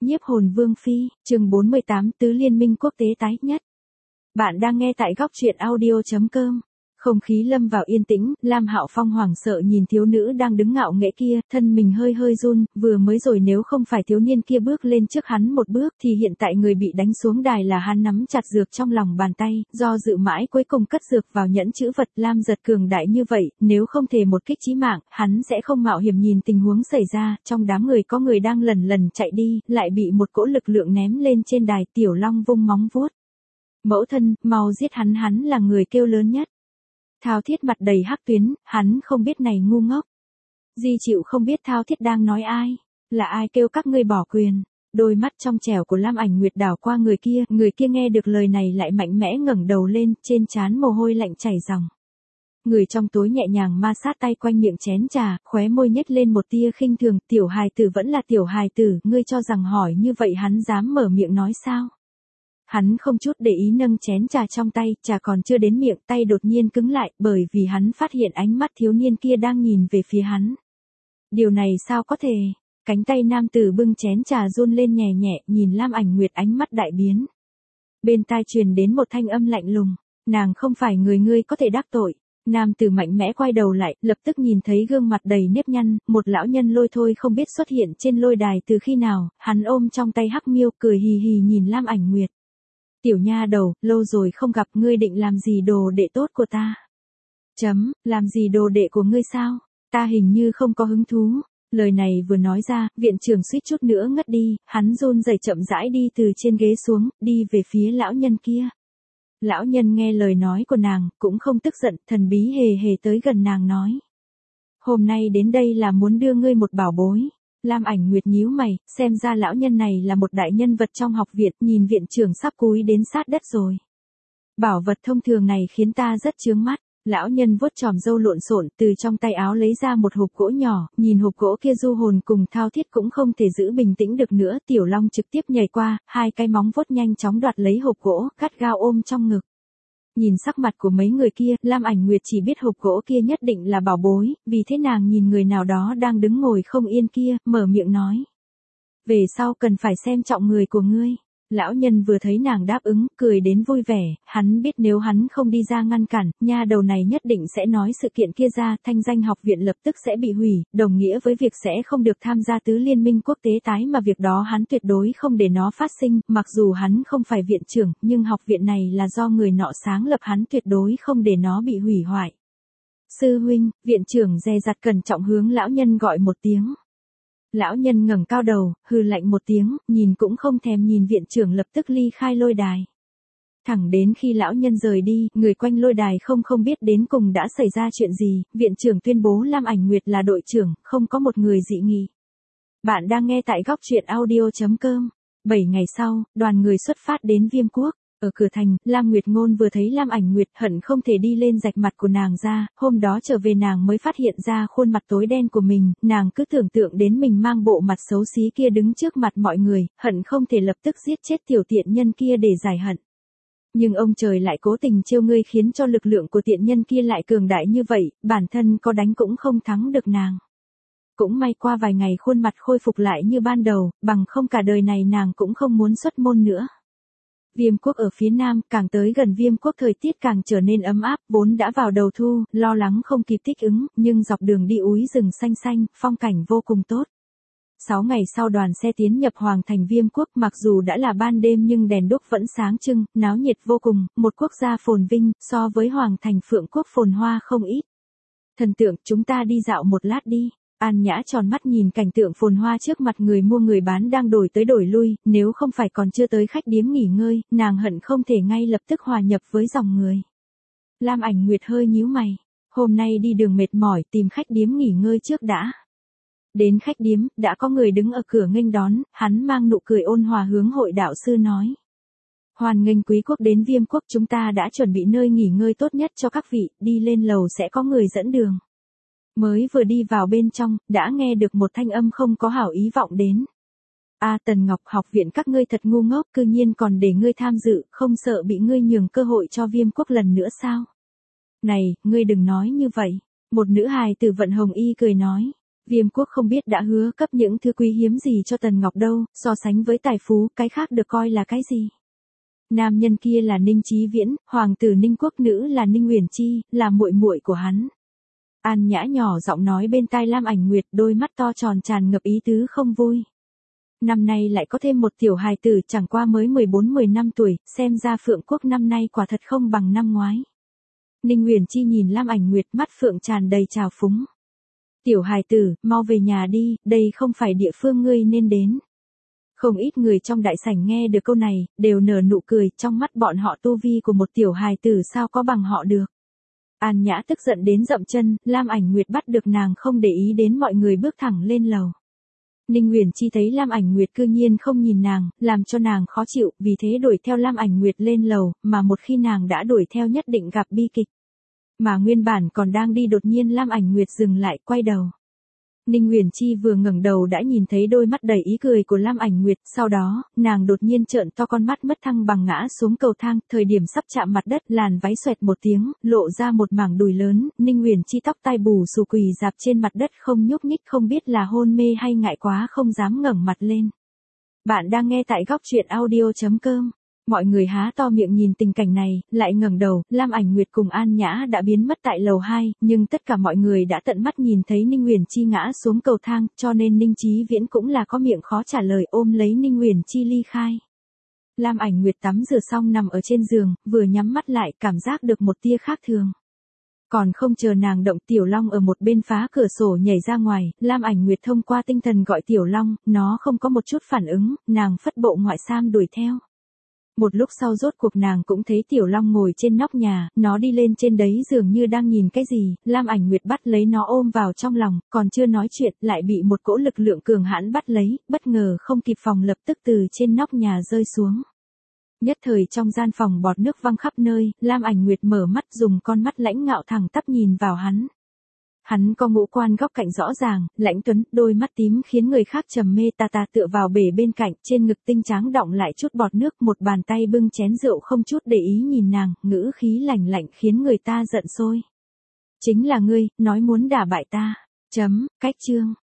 Nhiếp hồn vương phi, chương 48 tứ liên minh quốc tế tái nhất. Bạn đang nghe tại góc truyện audio.com. Không khí lâm vào yên tĩnh, Lam Hạo Phong hoảng sợ nhìn thiếu nữ đang đứng ngạo nghễ kia, thân mình hơi hơi run, vừa mới rồi nếu không phải thiếu niên kia bước lên trước hắn một bước thì hiện tại người bị đánh xuống đài là hắn nắm chặt dược trong lòng bàn tay, do dự mãi cuối cùng cất dược vào nhẫn chữ vật. Lam giật cường đại như vậy, nếu không thể một kích chí mạng, hắn sẽ không mạo hiểm nhìn tình huống xảy ra, trong đám người có người đang lần lần chạy đi, lại bị một cỗ lực lượng ném lên trên đài. Tiểu Long vung móng vuốt. Mẫu thân, mau giết hắn là người kêu lớn nhất. Thao Thiết mặt đầy hắc tuyến, hắn không biết này ngu ngốc. Di Chịu không biết Thao Thiết đang nói ai, là ai kêu các ngươi bỏ quyền. Đôi mắt trong trẻo của Lam Ảnh Nguyệt đảo qua người kia nghe được lời này lại mạnh mẽ ngẩng đầu lên, trên trán mồ hôi lạnh chảy ròng. Người trong tối nhẹ nhàng ma sát tay quanh miệng chén trà, khóe môi nhếch lên một tia khinh thường, tiểu hài tử vẫn là tiểu hài tử, ngươi cho rằng hỏi như vậy hắn dám mở miệng nói sao? Hắn không chút để ý nâng chén trà trong tay, trà còn chưa đến miệng, tay đột nhiên cứng lại, bởi vì hắn phát hiện ánh mắt thiếu niên kia đang nhìn về phía hắn. Điều này sao có thể? Cánh tay nam tử bưng chén trà run lên nhẹ nhẹ, nhìn Lam Ảnh Nguyệt ánh mắt đại biến. Bên tai truyền đến một thanh âm lạnh lùng, nàng không phải người ngươi có thể đắc tội. Nam tử mạnh mẽ quay đầu lại, lập tức nhìn thấy gương mặt đầy nếp nhăn, một lão nhân lôi thôi không biết xuất hiện trên lôi đài từ khi nào, hắn ôm trong tay hắc miêu, cười hì hì nhìn Lam Ảnh Nguyệt. Tiểu nha đầu, lâu rồi không gặp, ngươi định làm gì đồ đệ tốt của ta? Làm gì đồ đệ của ngươi sao? Ta hình như không có hứng thú. Lời này vừa nói ra, viện trưởng suýt chút nữa ngất đi, hắn run rẩy chậm rãi đi từ trên ghế xuống, đi về phía lão nhân kia. Lão nhân nghe lời nói của nàng, cũng không tức giận, thần bí hề hề tới gần nàng nói. Hôm nay đến đây là muốn đưa ngươi một bảo bối. Lam Ảnh Nguyệt nhíu mày, xem ra lão nhân này là một đại nhân vật trong học viện, nhìn viện trưởng sắp cúi đến sát đất rồi. Bảo vật thông thường này khiến ta rất chướng mắt. Lão nhân vuốt chòm râu lộn xộn, từ trong tay áo lấy ra một hộp gỗ nhỏ, nhìn hộp gỗ kia Du Hồn cùng Thao Thiết cũng không thể giữ bình tĩnh được nữa, Tiểu Long trực tiếp nhảy qua, hai cái móng vuốt nhanh chóng đoạt lấy hộp gỗ, gắt gao ôm trong ngực. Nhìn sắc mặt của mấy người kia, Lam Ảnh Nguyệt chỉ biết hộp gỗ kia nhất định là bảo bối, vì thế nàng nhìn người nào đó đang đứng ngồi không yên kia, mở miệng nói. Về sau cần phải xem trọng người của ngươi. Lão nhân vừa thấy nàng đáp ứng, cười đến vui vẻ, hắn biết nếu hắn không đi ra ngăn cản, nha đầu này nhất định sẽ nói sự kiện kia ra, thanh danh học viện lập tức sẽ bị hủy, đồng nghĩa với việc sẽ không được tham gia tứ liên minh quốc tế tái mà việc đó hắn tuyệt đối không để nó phát sinh, mặc dù hắn không phải viện trưởng, nhưng học viện này là do người nọ sáng lập, hắn tuyệt đối không để nó bị hủy hoại. Sư huynh, viện trưởng dè dặt cẩn trọng hướng lão nhân gọi một tiếng. Lão nhân ngẩng cao đầu, hừ lạnh một tiếng, nhìn cũng không thèm nhìn viện trưởng lập tức ly khai lôi đài. Thẳng đến khi lão nhân rời đi, người quanh lôi đài không biết đến cùng đã xảy ra chuyện gì, viện trưởng tuyên bố Lam Ảnh Nguyệt là đội trưởng, không có một người dị nghị. Bạn đang nghe tại góc truyện audio.com. 7 ngày sau, đoàn người xuất phát đến Viêm Quốc. Ở cửa thành, Lam Nguyệt Ngôn vừa thấy Lam Ảnh Nguyệt hận không thể đi lên rạch mặt của nàng ra, hôm đó trở về nàng mới phát hiện ra khuôn mặt tối đen của mình, nàng cứ tưởng tượng đến mình mang bộ mặt xấu xí kia đứng trước mặt mọi người, hận không thể lập tức giết chết tiểu tiện nhân kia để giải hận. Nhưng ông trời lại cố tình trêu ngươi khiến cho lực lượng của tiện nhân kia lại cường đại như vậy, bản thân có đánh cũng không thắng được nàng. Cũng may qua vài ngày khuôn mặt khôi phục lại như ban đầu, bằng không cả đời này nàng cũng không muốn xuất môn nữa. Viêm Quốc ở phía nam, càng tới gần Viêm Quốc thời tiết càng trở nên ấm áp, vốn đã vào đầu thu, lo lắng không kịp thích ứng, nhưng dọc đường đi úi rừng xanh xanh, phong cảnh vô cùng tốt. 6 ngày sau đoàn xe tiến nhập Hoàng thành Viêm Quốc, mặc dù đã là ban đêm nhưng đèn đuốc vẫn sáng trưng, náo nhiệt vô cùng, một quốc gia phồn vinh, so với Hoàng thành Phượng Quốc phồn hoa không ít. Thần tượng, chúng ta đi dạo một lát đi. An Nhã tròn mắt nhìn cảnh tượng phồn hoa trước mặt, người mua người bán đang đổi tới đổi lui, nếu không phải còn chưa tới khách điếm nghỉ ngơi, nàng hận không thể ngay lập tức hòa nhập với dòng người. Lam Ảnh Nguyệt hơi nhíu mày, hôm nay đi đường mệt mỏi, tìm khách điếm nghỉ ngơi trước đã. Đến khách điếm, đã có người đứng ở cửa nghênh đón, hắn mang nụ cười ôn hòa hướng hội đạo sư nói. Hoan nghênh quý quốc đến Viêm Quốc, chúng ta đã chuẩn bị nơi nghỉ ngơi tốt nhất cho các vị, đi lên lầu sẽ có người dẫn đường. Mới vừa đi vào bên trong, đã nghe được một thanh âm không có hảo ý vọng đến. Tần Ngọc, học viện các ngươi thật ngu ngốc, cư nhiên còn để ngươi tham dự, không sợ bị ngươi nhường cơ hội cho Viêm Quốc lần nữa sao? Này, ngươi đừng nói như vậy. Một nữ hài từ Vận Hồng Y cười nói. Viêm quốc không biết đã hứa cấp những thứ quý hiếm gì cho Tần Ngọc đâu, so sánh với tài phú, cái khác được coi là cái gì. Nam nhân kia là Ninh Chí Viễn, hoàng tử Ninh quốc, nữ là Ninh Uyển Chi, là muội muội của hắn. An Nhã nhỏ giọng nói bên tai Lam Ảnh Nguyệt, đôi mắt to tròn tràn ngập ý tứ không vui. Năm nay lại có thêm một tiểu hài tử, chẳng qua mới 14-15 tuổi, xem ra Phượng quốc năm nay quả thật không bằng năm ngoái. Ninh Uyển Chi nhìn Lam Ảnh Nguyệt, mắt phượng tràn đầy trào phúng. Tiểu hài tử, mau về nhà đi, đây không phải địa phương ngươi nên đến. Không ít người trong đại sảnh nghe được câu này, đều nở nụ cười, trong mắt bọn họ tu vi của một tiểu hài tử sao có bằng họ được. An Nhã tức giận đến dậm chân, Lam Ảnh Nguyệt bắt được nàng không để ý đến mọi người bước thẳng lên lầu. Ninh Uyển Chi thấy Lam Ảnh Nguyệt cư nhiên không nhìn nàng, làm cho nàng khó chịu, vì thế đuổi theo Lam Ảnh Nguyệt lên lầu, mà một khi nàng đã đuổi theo nhất định gặp bi kịch. Mà nguyên bản còn đang đi đột nhiên Lam Ảnh Nguyệt dừng lại, quay đầu. Ninh Uyển Chi vừa ngẩng đầu đã nhìn thấy đôi mắt đầy ý cười của Lam Ảnh Nguyệt, sau đó, nàng đột nhiên trợn to con mắt mất thăng bằng ngã xuống cầu thang, thời điểm sắp chạm mặt đất, làn váy xoẹt một tiếng, lộ ra một mảng đùi lớn, Ninh Uyển Chi tóc tai bù xù quỳ rạp trên mặt đất không nhúc nhích, không biết là hôn mê hay ngại quá không dám ngẩng mặt lên. Bạn đang nghe tại góc truyện audio.com. Mọi người há to miệng nhìn tình cảnh này, lại ngẩng đầu, Lam Ảnh Nguyệt cùng An Nhã đã biến mất tại lầu 2, nhưng tất cả mọi người đã tận mắt nhìn thấy Ninh Uyển Chi ngã xuống cầu thang, cho nên Ninh Chí Viễn cũng là có miệng khó trả lời, ôm lấy Ninh Uyển Chi ly khai. Lam Ảnh Nguyệt tắm rửa xong nằm ở trên giường, vừa nhắm mắt lại, cảm giác được một tia khác thường. Còn không chờ nàng động, Tiểu Long ở một bên phá cửa sổ nhảy ra ngoài, Lam Ảnh Nguyệt thông qua tinh thần gọi Tiểu Long, nó không có một chút phản ứng, nàng phất bộ ngoại sam đuổi theo. Một lúc sau rốt cuộc nàng cũng thấy Tiểu Long ngồi trên nóc nhà, nó đi lên trên đấy dường như đang nhìn cái gì, Lam Ảnh Nguyệt bắt lấy nó ôm vào trong lòng, còn chưa nói chuyện, lại bị một cỗ lực lượng cường hãn bắt lấy, bất ngờ không kịp phòng lập tức từ trên nóc nhà rơi xuống. Nhất thời trong gian phòng bọt nước văng khắp nơi, Lam Ảnh Nguyệt mở mắt dùng con mắt lãnh ngạo thẳng tắp nhìn vào hắn. Hắn có ngũ quan góc cạnh rõ ràng, lãnh tuấn, đôi mắt tím khiến người khác trầm mê, ta tựa vào bể bên cạnh, trên ngực tinh tráng đọng lại chút bọt nước, một bàn tay bưng chén rượu không chút để ý nhìn nàng, ngữ khí lạnh lạnh khiến người ta giận sôi. Chính là ngươi, nói muốn đả bại ta. Cách chương.